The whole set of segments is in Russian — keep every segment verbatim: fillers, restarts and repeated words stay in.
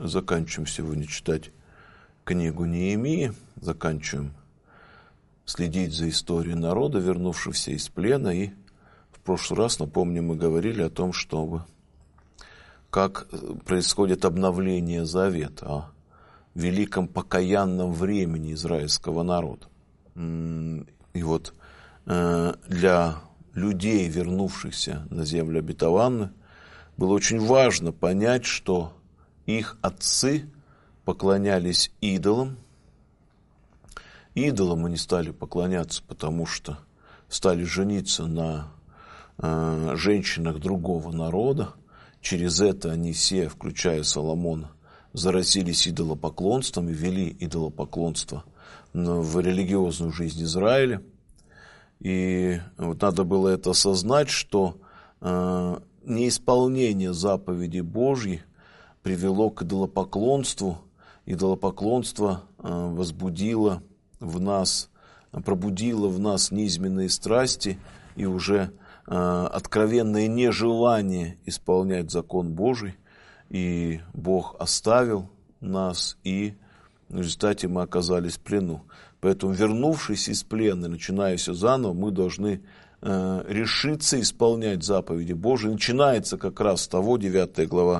заканчиваем сегодня читать книгу Неемии, заканчиваем следить за историей народа, вернувшегося из плена. И в прошлый раз, напомню, мы говорили о том, чтобы, как происходит обновление завета, о великом покаянном времени израильского народа. И вот для людей, вернувшихся на землю обетованную, было очень важно понять, что их отцы поклонялись идолам. Идолам они стали поклоняться, потому что стали жениться на э, женщинах другого народа. Через это они все, включая Соломона, заразились идолопоклонством и ввели идолопоклонство в религиозную жизнь Израиля. И вот надо было это осознать, что э, неисполнение заповедей Божьих привело к идолопоклонству. Идолопоклонство э, возбудило в нас, пробудило в нас низменные страсти и уже э, откровенное нежелание исполнять закон Божий. И Бог оставил нас, и в результате мы оказались в плену. Поэтому, вернувшись из плена, начиная все заново, мы должны э, решиться исполнять заповеди Божии. Начинается как раз с того, девятая глава,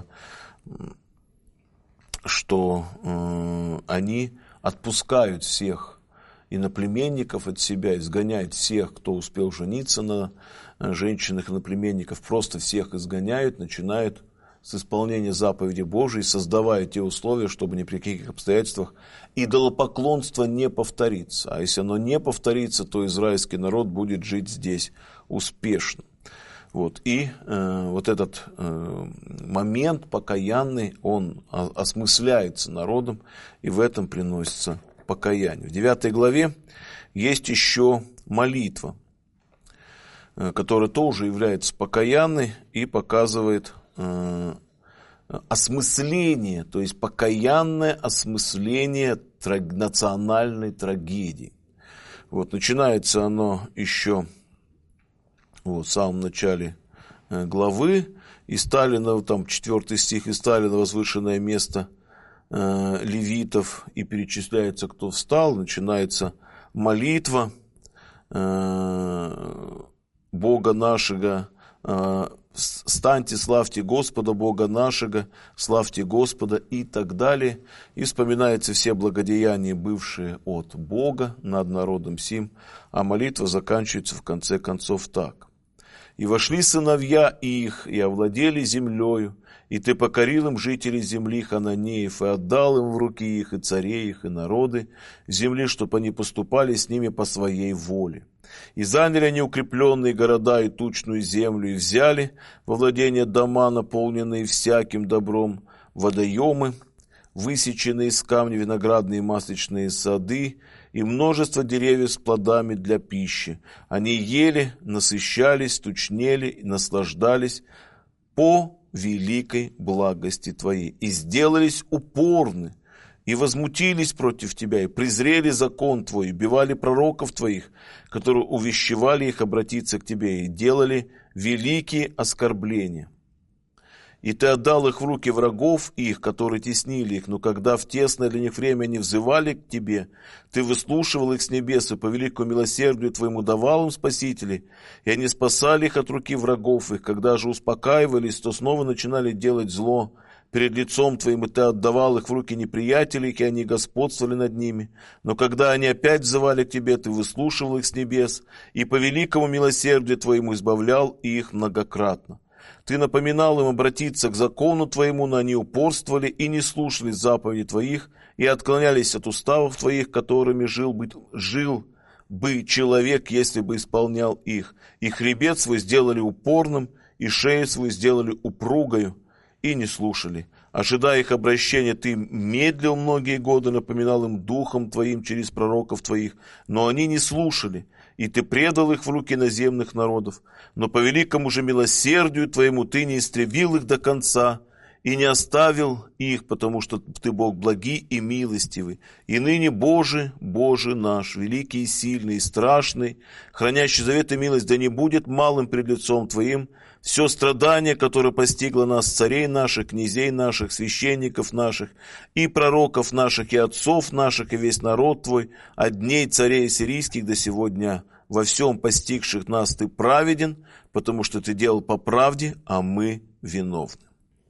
что э, они отпускают всех иноплеменников от себя, изгоняют всех, кто успел жениться на женщинах иноплеменников, просто всех изгоняют, начинают с исполнения заповеди Божией, создавая те условия, чтобы ни при каких обстоятельствах идолопоклонство не повторится. А если оно не повторится, то израильский народ будет жить здесь успешно. Вот. И э, вот этот э, момент покаянный, он осмысляется народом, и в этом приносится покаяние. В девятой главе есть еще молитва, э, которая тоже является покаянной и показывает э, осмысление, то есть покаянное осмысление траг- национальной трагедии. Вот. Начинается оно еще вот, в самом начале э, главы, и Сталина, там четвертый стих, и Сталина возвышенное место э, левитов, и перечисляется, кто встал, начинается молитва э, Бога нашего, э, «Станьте, славьте Господа, Бога нашего, славьте Господа» и так далее. И вспоминаются все благодеяния, бывшие от Бога над народом сим, а молитва заканчивается в конце концов так. «И вошли сыновья их, и овладели землею, и ты покорил им жителей земли Хананеев, и отдал им в руки их и царей их, и народы земли, чтоб они поступали с ними по своей воле. И заняли они укрепленные города и тучную землю, и взяли во владение дома, наполненные всяким добром, водоемы, высеченные из камня виноградные и масличные сады, и множество деревьев с плодами для пищи. Они ели, насыщались, тучнели и наслаждались по великой благости Твоей, и сделались упорны, и возмутились против Тебя, и презрели закон Твой, и бивали пророков Твоих, которые увещевали их обратиться к Тебе, и делали великие оскорбления. И Ты отдал их в руки врагов их, которые теснили их, но когда в тесное для них время они взывали к Тебе, Ты выслушивал их с небес, и по великому милосердию Твоему давал им спасителей, и они спасали их от руки врагов их. Когда же успокаивались, то снова начинали делать зло перед лицом Твоим, и Ты отдавал их в руки неприятелей, и они господствовали над ними. Но когда они опять взывали к Тебе, Ты выслушивал их с небес, и по великому милосердию Твоему избавлял их многократно. Ты напоминал им обратиться к закону Твоему, но они упорствовали и не слушали заповедей Твоих, и отклонялись от уставов Твоих, которыми жил бы, жил бы человек, если бы исполнял их. И хребет свой сделали упорным, и шею свою сделали упругою, и не слушали. Ожидая их обращения, Ты медлил многие годы, напоминал им духом Твоим через пророков Твоих, но они не слушали. И Ты предал их в руки наземных народов, но по великому же милосердию Твоему Ты не истребил их до конца, и не оставил их, потому что Ты Бог благий и милостивый. И ныне, Боже, Боже наш, великий и сильный, и страшный, хранящий завет и милость, да не будет малым пред лицом Твоим все страдание, которое постигло нас, царей наших, князей наших, священников наших, и пророков наших, и отцов наших, и весь народ Твой, от дней царей сирийских до сего дня. Во всем постигших нас Ты праведен, потому что Ты делал по правде, а мы виновны.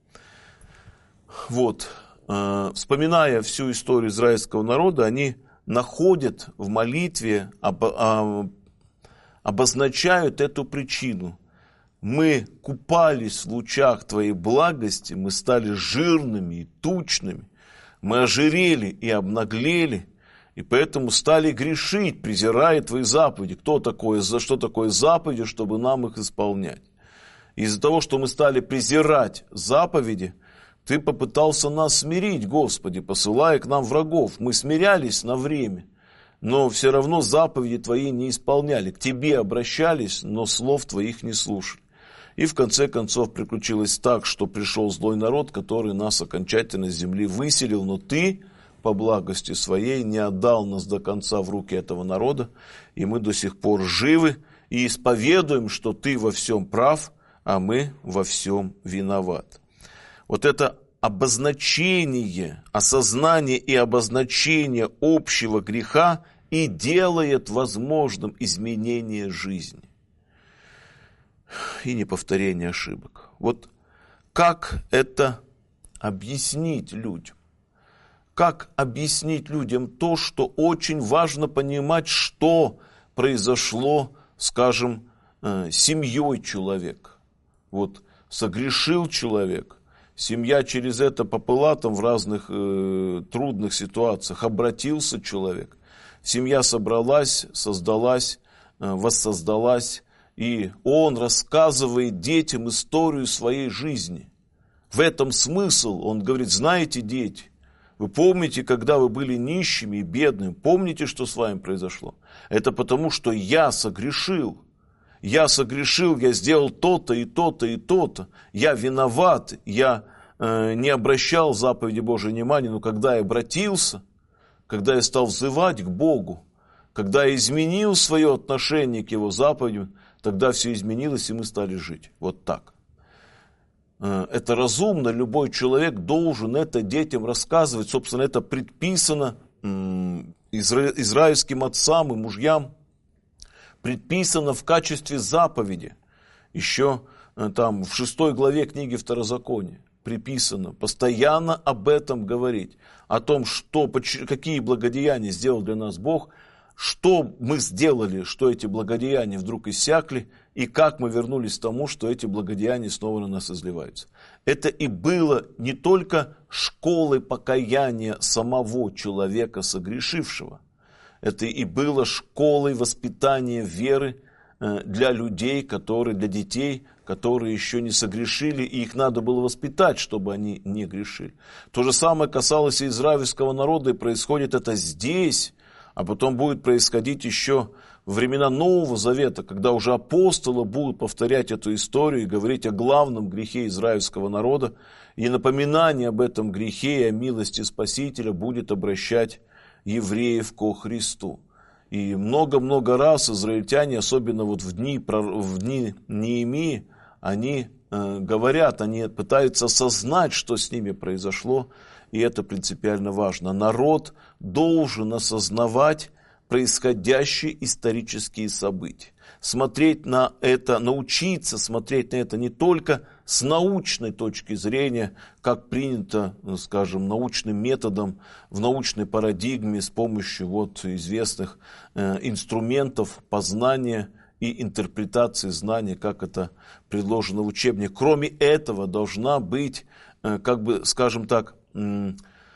Вот, э, вспоминая всю историю израильского народа, они находят в молитве, об, об, обозначают эту причину. Мы купались в лучах Твоей благости, мы стали жирными и тучными, мы ожирели и обнаглели, и поэтому стали грешить, презирая Твои заповеди. Кто такое, за что такое заповеди, чтобы нам их исполнять? Из-за того, что мы стали презирать заповеди, Ты попытался нас смирить, Господи, посылая к нам врагов. Мы смирялись на время, но все равно заповеди Твои не исполняли. К Тебе обращались, но слов Твоих не слушали. И в конце концов приключилось так, что пришел злой народ, который нас окончательно с земли выселил, но Ты, по благости Своей, не отдал нас до конца в руки этого народа, и мы до сих пор живы и исповедуем, что Ты во всем прав, а мы во всем виноваты. Вот это обозначение, осознание и обозначение общего греха и делает возможным изменение жизни и неповторение ошибок. Вот как это объяснить людям? Как объяснить людям то, что очень важно понимать, что произошло, скажем, с семьей человека? Вот согрешил человек, семья через это попыла там в разных э, трудных ситуациях, обратился человек, семья собралась, создалась, э, воссоздалась, и он рассказывает детям историю своей жизни. В этом смысл, он говорит: знаете, дети, вы помните, когда вы были нищими и бедными, помните, что с вами произошло? Это потому, что я согрешил. Я согрешил, я сделал то-то и то-то и то-то. Я виноват, я э, не обращал заповеди Божьей внимания, но когда я обратился, когда я стал взывать к Богу, когда я изменил свое отношение к Его заповедям, тогда все изменилось, и мы стали жить. Вот так. Это разумно, любой человек должен это детям рассказывать. Собственно, это предписано изра... израильским отцам и мужьям, предписано в качестве заповеди. Еще там в шестой главе книги Второзакония приписано постоянно об этом говорить, о том, что, какие благодеяния сделал для нас Бог, что мы сделали, что эти благодеяния вдруг иссякли, и как мы вернулись к тому, что эти благодеяния снова на нас изливаются. Это и было не только школой покаяния самого человека согрешившего, это и было школой воспитания веры для людей, которые, для детей, которые еще не согрешили, и их надо было воспитать, чтобы они не грешили. То же самое касалось и израильского народа, и происходит это здесь, а потом будет происходить еще во времена Нового Завета, когда уже апостолы будут повторять эту историю и говорить о главном грехе израильского народа, и напоминание об этом грехе и о милости Спасителя будет обращать евреев ко Христу. И много-много раз израильтяне, особенно вот в дни, в дни Неемии, они э, говорят, они пытаются осознать, что с ними произошло, и это принципиально важно. Народ должен осознавать происходящие исторические события. Смотреть на это, научиться смотреть на это не только с научной точки зрения, как принято, скажем, научным методом, в научной парадигме с помощью вот известных э, инструментов познания и интерпретации знания, как это предложено в учебнике. Кроме этого должна быть, э, как бы, скажем так, э,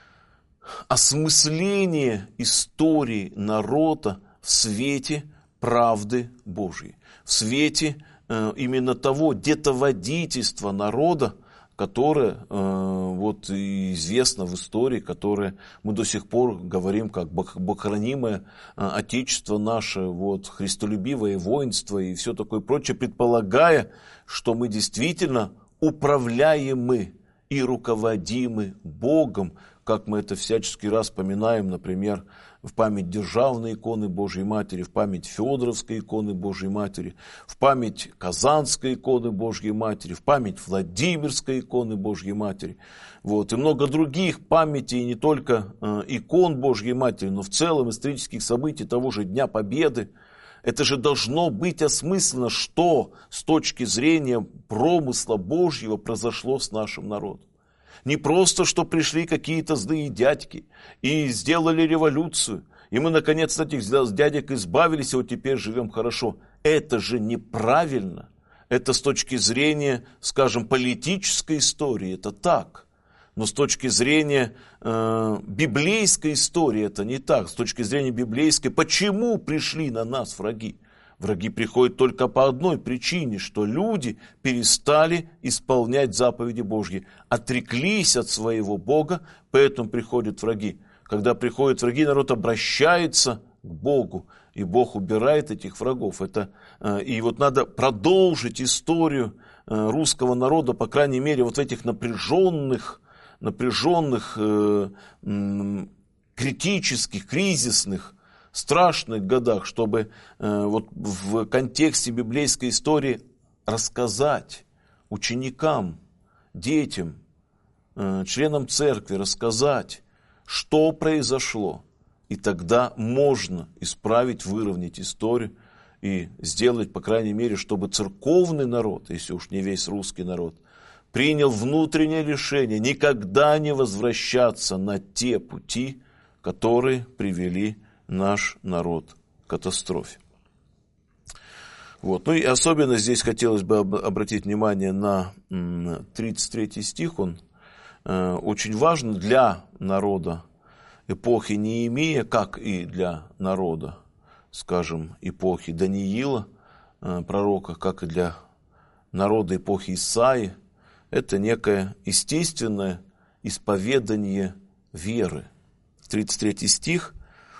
осмысление истории народа в свете правды Божьей, в свете э, именно того детоводительства народа, которое э, вот, известно в истории, которое мы до сих пор говорим как богохранимое э, Отечество наше, вот, христолюбивое воинство и все такое прочее, предполагая, что мы действительно управляемы и руководимы Богом, как мы это всячески раз вспоминаем, например, в память Державной иконы Божьей Матери, в память Федоровской иконы Божьей Матери, в память Казанской иконы Божьей Матери, в память Владимирской иконы Божьей Матери. Вот, и много других памятей, не только э, икон Божьей Матери, но в целом исторических событий того же Дня Победы. Это же должно быть осмысленно, что с точки зрения промысла Божьего произошло с нашим народом. Не просто, что пришли какие-то злые дядьки и сделали революцию, и мы, наконец, от этих дядек избавились, и вот теперь живем хорошо. Это же неправильно. Это с точки зрения, скажем, политической истории, это так. Но с точки зрения э, библейской истории это не так. С точки зрения библейской, почему пришли на нас враги? Враги приходят только по одной причине, что люди перестали исполнять заповеди Божьи, отреклись от своего Бога, поэтому приходят враги. Когда приходят враги, народ обращается к Богу, и Бог убирает этих врагов. Это, и вот надо продолжить историю русского народа, по крайней мере, вот в этих напряженных, напряженных, критических, кризисных, страшных годах, чтобы э, вот в контексте библейской истории рассказать ученикам, детям, э, членам церкви, рассказать, что произошло. И тогда можно исправить, выровнять историю и сделать, по крайней мере, чтобы церковный народ, если уж не весь русский народ, принял внутреннее решение никогда не возвращаться на те пути, которые привели наш народ к катастрофе. Вот. Ну и особенно здесь хотелось бы обратить внимание на тридцать третий стих. Он э, очень важен для народа эпохи Неемия, как и для народа, скажем, эпохи Даниила, э, пророка, как и для народа эпохи Исаии. Это некое естественное исповедание веры. тридцать третий стих.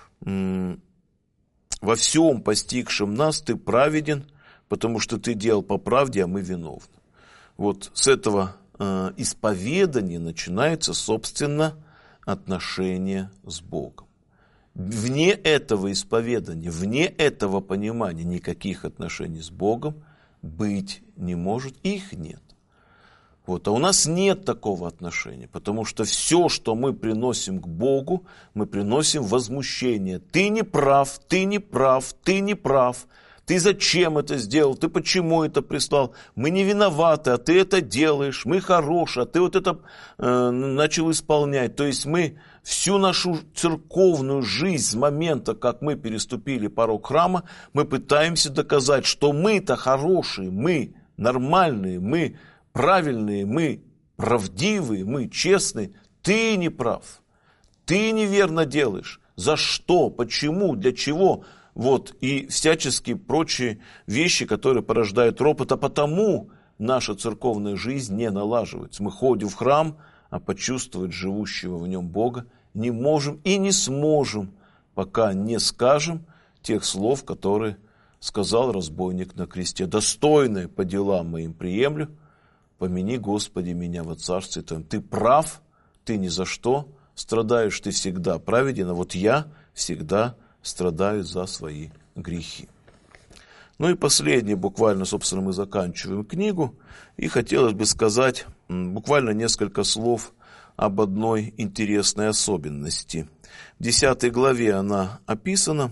«Во всем постигшем нас ты праведен, потому что ты делал по правде, а мы виновны». Вот с этого э, исповедания начинается, собственно, отношение с Богом. Вне этого исповедания, вне этого понимания никаких отношений с Богом быть не может, их нет. Вот. А у нас нет такого отношения, потому что все, что мы приносим к Богу, мы приносим возмущение. Ты не прав, ты не прав, ты не прав. Ты зачем это сделал? Ты почему это прислал? Мы не виноваты, а ты это делаешь. Мы хорошие, а ты вот это э, начал исполнять. То есть мы всю нашу церковную жизнь с момента, как мы переступили порог храма, мы пытаемся доказать, что мы-то хорошие, мы нормальные, мы правильные, мы правдивые, мы честные. Ты не прав. Ты неверно делаешь. За что? Почему? Для чего? Вот, и всяческие прочие вещи, которые порождают ропот, а потому наша церковная жизнь не налаживается. Мы ходим в храм, а почувствовать живущего в нем Бога не можем и не сможем, пока не скажем тех слов, которые сказал разбойник на кресте. «Достойное по делам моим приемлю, помяни, Господи, меня во царстве Твоем». Ты прав, ты ни за что, страдаешь ты всегда праведен, а вот я всегда страдают за свои грехи. Ну и последнее, буквально, собственно, мы заканчиваем книгу. И хотелось бы сказать буквально несколько слов об одной интересной особенности. В десятой главе она описана.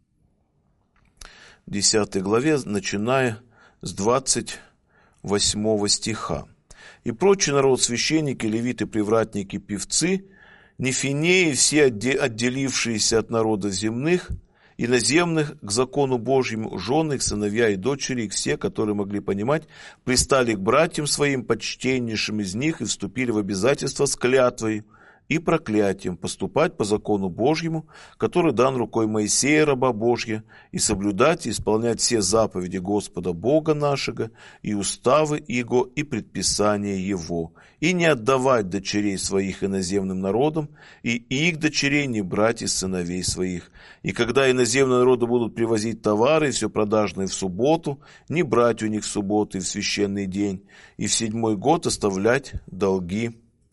В десятой главе, начиная с двадцать восьмого стиха. «И прочий народ, священники, левиты, привратники, певцы, нефинеи, все отделившиеся от народов земных, иноземных к закону Божьему, жены их, сыновья и дочери их, все, которые могли понимать, пристали к братьям своим, почтеннейшим из них, и вступили в обязательство с клятвой и проклятием поступать по закону Божьему, который дан рукой Моисея, раба Божья, и соблюдать и исполнять все заповеди Господа Бога нашего, и уставы Его, и предписания Его, и не отдавать дочерей своих иноземным народам, и их дочерей не брать из сыновей своих. И когда иноземные народы будут привозить товары, все продажное в субботу, не брать у них в субботу и в священный день, и в седьмой год оставлять долги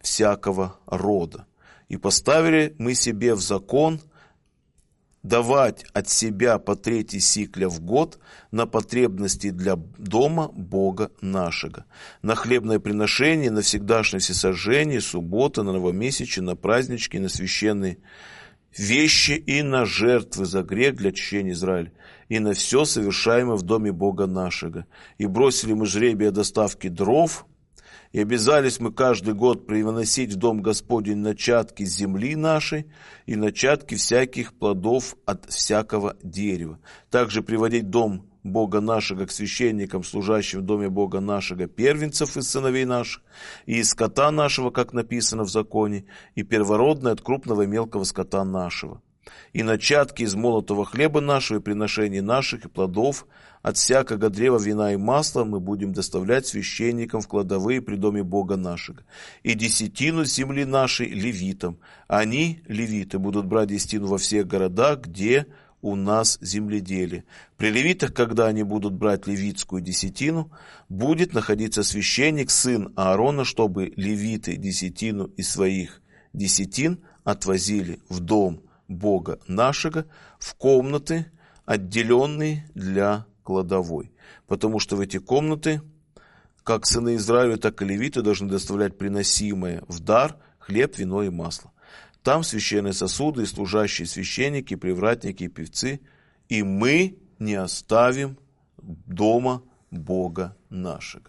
всякого рода. И поставили мы себе в закон давать от себя по трети сикля в год на потребности для дома Бога нашего, на хлебное приношение, на всегдашнее всесожжение, субботы, на новомесячие, на празднички, на священные вещи и на жертвы за грех для очищения Израиля, и на все совершаемое в доме Бога нашего. И бросили мы жребие о доставке дров, и обязались мы каждый год приносить в дом Господень начатки земли нашей и начатки всяких плодов от всякого дерева. Также приводить дом Бога нашего к священникам, служащим в доме Бога нашего, первенцев из сыновей наших, и из скота нашего, как написано в законе, и первородное от крупного и мелкого скота нашего. И начатки из молотого хлеба нашего, и приношений наших, и плодов от всякого древа, вина и масла мы будем доставлять священникам в кладовые при доме Бога нашего. И десятину земли нашей левитам. Они, левиты, будут брать десятину во всех городах, где у нас земледелие. При левитах, когда они будут брать левитскую десятину, будет находиться священник, сын Аарона, чтобы левиты десятину из своих десятин отвозили в дом Бога нашего, в комнаты, отделенные для кладовой. Потому что в эти комнаты, как сыны Израиля, так и левиты должны доставлять приносимое в дар хлеб, вино и масло. Там священные сосуды и служащие священники, привратники и певцы, и мы не оставим дома Бога нашего.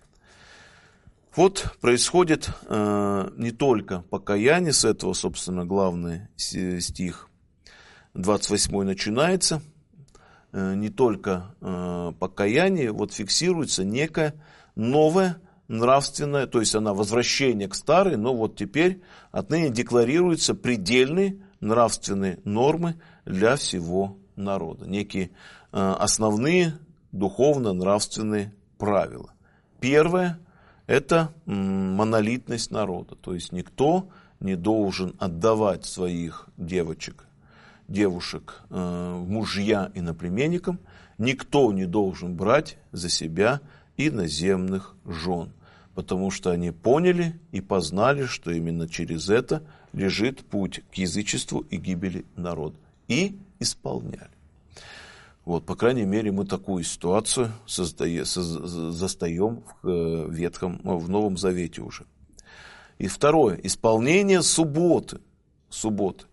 Вот происходит э, не только покаяние, с этого, собственно, главный стих двадцать восьмой начинается, э, не только э, покаяние, вот фиксируется некое новое нравственное, то есть она возвращение к старой, но вот теперь отныне декларируются предельные нравственные нормы для всего народа, некие э, основные духовно-нравственные правила. Первое – это монолитность народа, то есть никто не должен отдавать своих девочек, девушек э, мужья иноплеменникам, никто не должен брать за себя иноземных жен, потому что они поняли и познали, что именно через это лежит путь к язычеству и гибели народа, и исполняли. Вот, по крайней мере, мы такую ситуацию создаем, застаем в Ветхом, в Новом Завете уже. И второе, исполнение субботы. Субботы.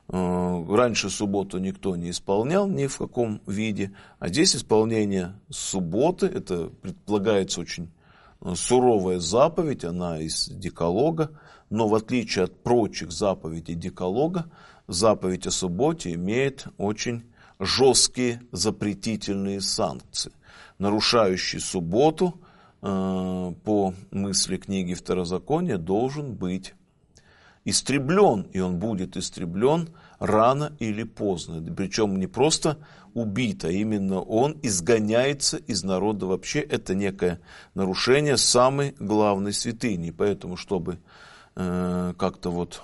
Раньше субботу никто не исполнял ни в каком виде, а здесь исполнение субботы, это предполагается очень суровая заповедь, она из Декалога, но в отличие от прочих заповедей Декалога, заповедь о субботе имеет очень жесткие запретительные санкции. Нарушающий субботу, э, по мысли книги Второзакония, должен быть истреблен, и он будет истреблен рано или поздно. Причем не просто убит, а именно он изгоняется из народа вообще. Это некое нарушение самой главной святыни. Поэтому, чтобы э, как-то вот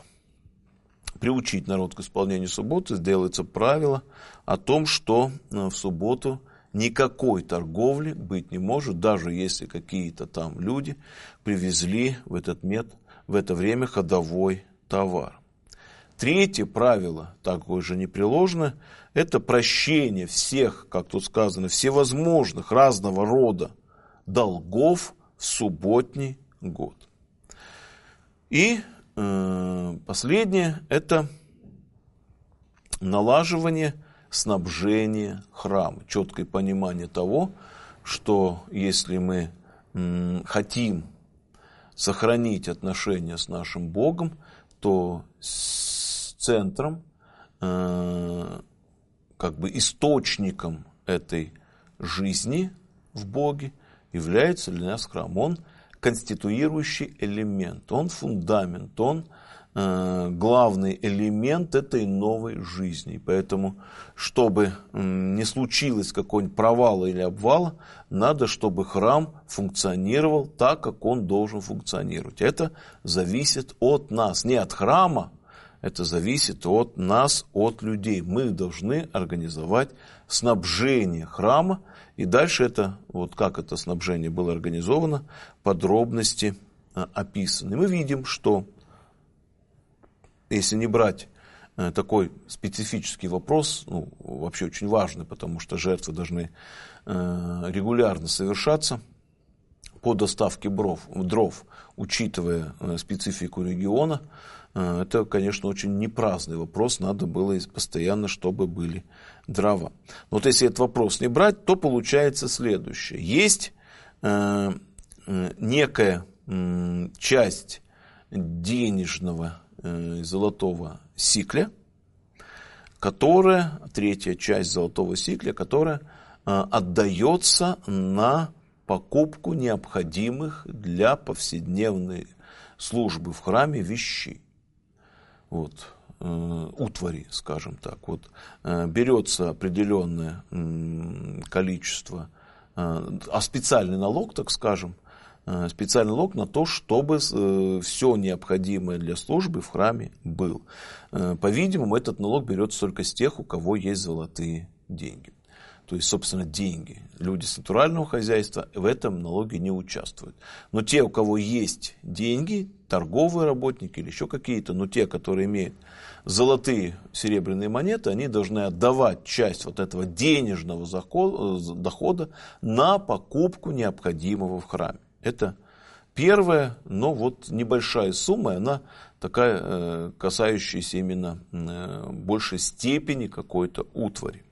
приучить народ к исполнению субботы, делается правило о том, что в субботу никакой торговли быть не может, даже если какие-то там люди привезли в, этот мет, в это время ходовой товар. Третье правило, такое же непреложное, это прощение всех, как тут сказано, всевозможных разного рода долгов в субботний год. И последнее – это налаживание снабжения храма. Четкое понимание того, что если мы хотим сохранить отношения с нашим Богом, то с центром, как бы источником этой жизни в Боге является для нас храм. Он конституирующий элемент, он фундамент, он э, главный элемент этой новой жизни. Поэтому, чтобы э, не случилось какой-нибудь провала или обвала, надо, чтобы храм функционировал так, как он должен функционировать. Это зависит от нас, не от храма, это зависит от нас, от людей. Мы должны организовать снабжение храма. И дальше это, вот как это снабжение было организовано, подробности описаны. Мы видим, что если не брать такой специфический вопрос, ну, вообще очень важный, потому что жертвы должны регулярно совершаться по доставке дров, дров, учитывая специфику региона, это, конечно, очень непраздный вопрос, надо было постоянно, чтобы были дрова. Но вот если этот вопрос не брать, то получается следующее. Есть э, некая э, часть денежного э, золотого сикля, которая, третья часть золотого сикля, которая э, отдается на покупку необходимых для повседневной службы в храме вещей. Вот, э, утвари, скажем так. Вот, э, берется определенное э, количество, э, а специальный налог, так скажем, э, специальный налог на то, чтобы э, все необходимое для службы в храме был. Э, по-видимому, этот налог берется только с тех, у кого есть золотые деньги. То есть, собственно, деньги. Люди с натурального хозяйства в этом налоге не участвуют. Но те, у кого есть деньги, торговые работники или еще какие-то, но те, которые имеют золотые серебряные монеты, они должны отдавать часть вот этого денежного дохода на покупку необходимого в храме. Это первая, но вот небольшая сумма, она такая, касающаяся именно большей степени какой-то утвари.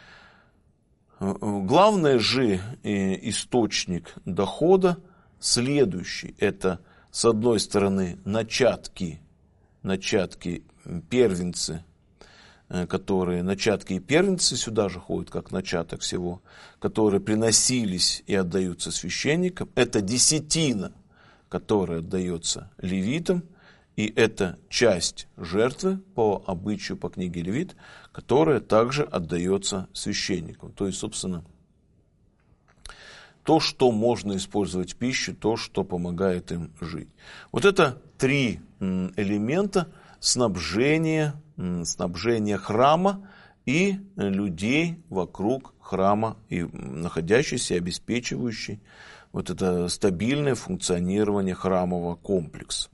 Главный же источник дохода следующий. Это, с одной стороны, начатки, начатки первенцы, которые, начатки и первенцы сюда же ходят, как начаток всего, которые приносились и отдаются священникам. Это десятина, которая отдается левитам. И это часть жертвы по обычаю, по книге Левит, которая также отдается священникам. То есть, собственно, то, что можно использовать в пищу, то, что помогает им жить. Вот это три элемента снабжения, снабжения храма и людей вокруг храма, и находящиеся, обеспечивающие вот это стабильное функционирование храмового комплекса.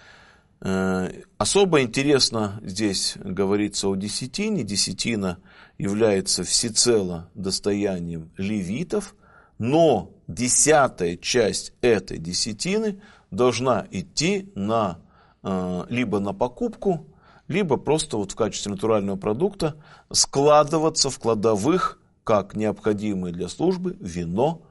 Особо интересно здесь говорится о десятине. Десятина является всецело достоянием левитов, но десятая часть этой десятины должна идти на, либо на покупку, либо просто вот в качестве натурального продукта складываться в кладовых, как необходимые для службы, вино,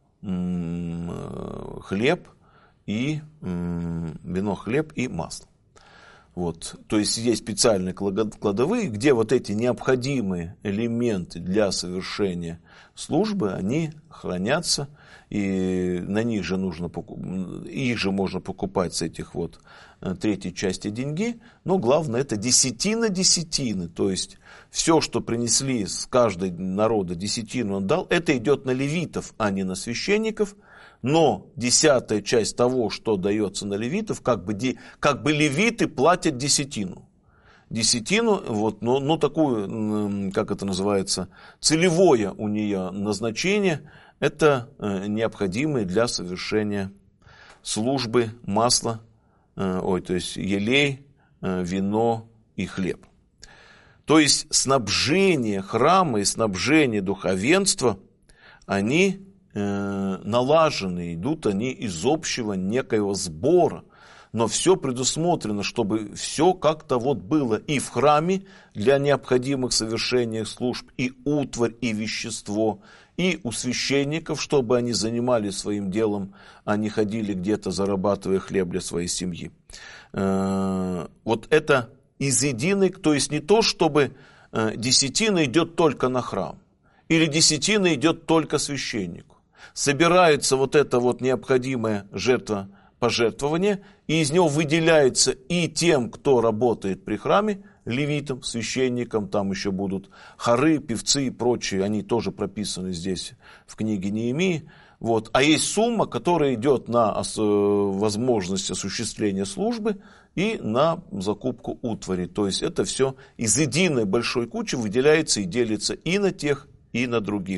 хлеб, и вино, хлеб и масло. Вот. То есть есть специальные кладовые, где вот эти необходимые элементы для совершения службы, они хранятся, и на них же нужно их же можно покупать с этих вот третьей части деньги, но главное это десятина десятины, то есть все, что принесли с каждой народа десятину он дал, это идет на левитов, а не на священников. Но десятая часть того, что дается на левитов, как бы, как бы левиты платят десятину. Десятину, вот, ну, ну такую, как это называется, целевое у нее назначение, это необходимые для совершения службы масло, ой, то есть елей, вино и хлеб. То есть снабжение храма и снабжение духовенства, они налажены, идут они из общего некоего сбора, но все предусмотрено, чтобы все как-то вот было и в храме для необходимых совершения служб, и утварь, и вещество, и у священников, чтобы они занимались своим делом, а не ходили где-то, зарабатывая хлеб для своей семьи. Вот это из единой, то есть не то, чтобы десятина идет только на храм, или десятина идет только священнику. Собирается вот это вот необходимое жертвопожертвование, и из него выделяется и тем, кто работает при храме, левитам, священникам, там еще будут хоры, певцы и прочие, они тоже прописаны здесь в книге Неемии. Вот. А есть сумма, которая идет на возможность осуществления службы и на закупку утвари. То есть это все из единой большой кучи выделяется и делится и на тех, и на других.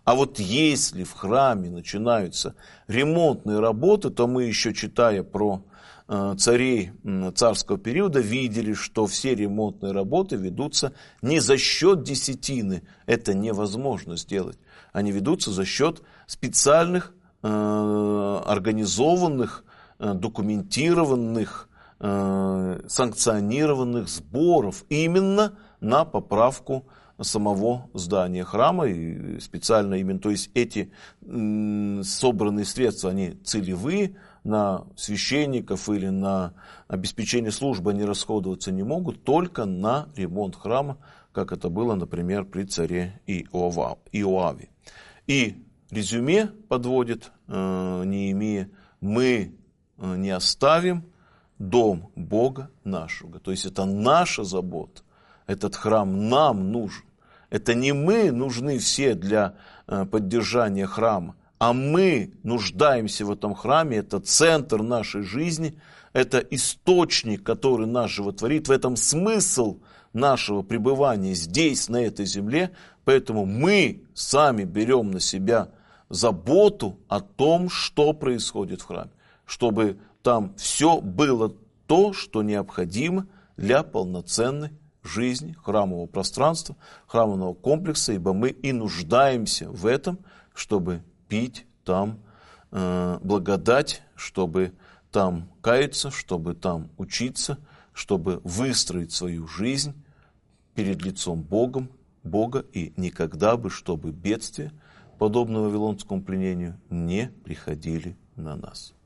А вот если в храме начинаются ремонтные работы, то мы еще, читая про э, царей э, царского периода, видели, что все ремонтные работы ведутся не за счет десятины. Это невозможно сделать. Они ведутся за счет специальных, э, организованных, э, документированных, э, санкционированных сборов именно на поправку самого здания храма, и специально именно, то есть эти м, собранные средства, они целевые, на священников или на обеспечение службы они расходоваться не могут, только на ремонт храма, как это было, например, при царе Иоаве. И резюме подводит э, Неемия: мы э, не оставим дом Бога нашего. То есть это наша забота, этот храм нам нужен. Это не мы нужны все для поддержания храма, а мы нуждаемся в этом храме, это центр нашей жизни, это источник, который нас животворит, в этом смысл нашего пребывания здесь, на этой земле, поэтому мы сами берем на себя заботу о том, что происходит в храме, чтобы там все было то, что необходимо для полноценной жизни, храмового пространства, храмового комплекса, ибо мы и нуждаемся в этом, чтобы пить там э, благодать, чтобы там каяться, чтобы там учиться, чтобы выстроить свою жизнь перед лицом Богом, Бога, и никогда бы, чтобы бедствия, подобного вавилонскому пленению, не приходили на нас.